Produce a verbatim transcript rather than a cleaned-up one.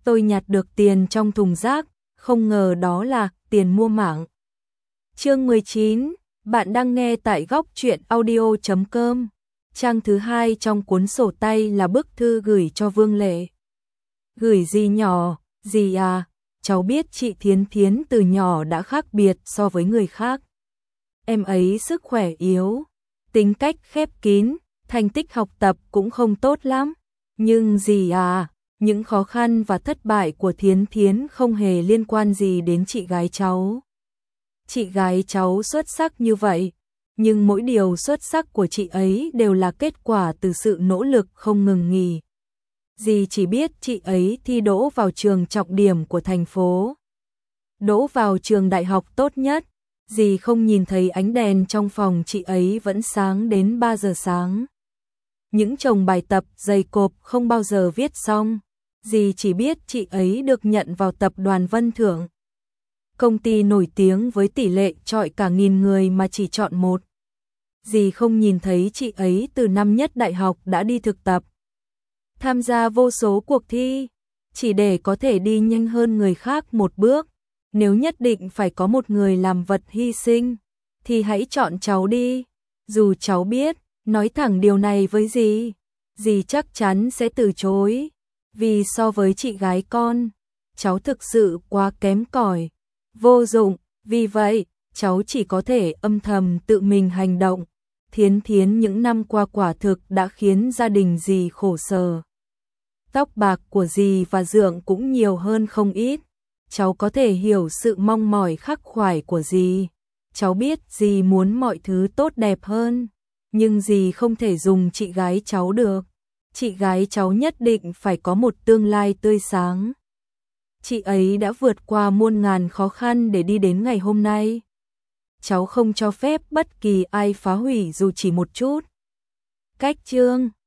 tôi nhặt được tiền trong thùng rác, không ngờ đó là tiền mua mạng. Chương mười chín, bạn đang nghe tại góc truyện audio chấm com. Trang thứ hai trong cuốn sổ tay là bức thư gửi cho Vương Lệ. Gửi dì nhỏ, dì à, cháu biết chị Thiến Thiến từ nhỏ đã khác biệt so với người khác. Em ấy sức khỏe yếu, tính cách khép kín, thành tích học tập cũng không tốt lắm. Nhưng dì à, những khó khăn và thất bại của Thiến Thiến không hề liên quan gì đến chị gái cháu. Chị gái cháu xuất sắc như vậy, nhưng mỗi điều xuất sắc của chị ấy đều là kết quả từ sự nỗ lực không ngừng nghỉ. Dì chỉ biết chị ấy thi đỗ vào trường trọng điểm của thành phố, đỗ vào trường đại học tốt nhất. Dì không nhìn thấy ánh đèn trong phòng chị ấy vẫn sáng đến ba giờ sáng. Những chồng bài tập dày cộp không bao giờ viết xong. Dì chỉ biết chị ấy được nhận vào tập đoàn Vân Thượng, công ty nổi tiếng với tỷ lệ chọi cả nghìn người mà chỉ chọn một. Dì không nhìn thấy chị ấy từ năm nhất đại học đã đi thực tập, tham gia vô số cuộc thi, chỉ để có thể đi nhanh hơn người khác một bước. Nếu nhất định phải có một người làm vật hy sinh, thì hãy chọn cháu đi. Dù cháu biết, nói thẳng điều này với dì, dì chắc chắn sẽ từ chối. Vì so với chị gái con, cháu thực sự quá kém cỏi, vô dụng. Vì vậy, cháu chỉ có thể âm thầm tự mình hành động. Thiến Thiến những năm qua quả thực đã khiến gia đình dì khổ sở. Tóc bạc của dì và Dượng cũng nhiều hơn không ít. Cháu có thể hiểu sự mong mỏi khắc khoải của dì. Cháu biết dì muốn mọi thứ tốt đẹp hơn, nhưng dì không thể dùng chị gái cháu được. Chị gái cháu nhất định phải có một tương lai tươi sáng. Chị ấy đã vượt qua muôn ngàn khó khăn để đi đến ngày hôm nay. Cháu không cho phép bất kỳ ai phá hủy dù chỉ một chút. Cách chương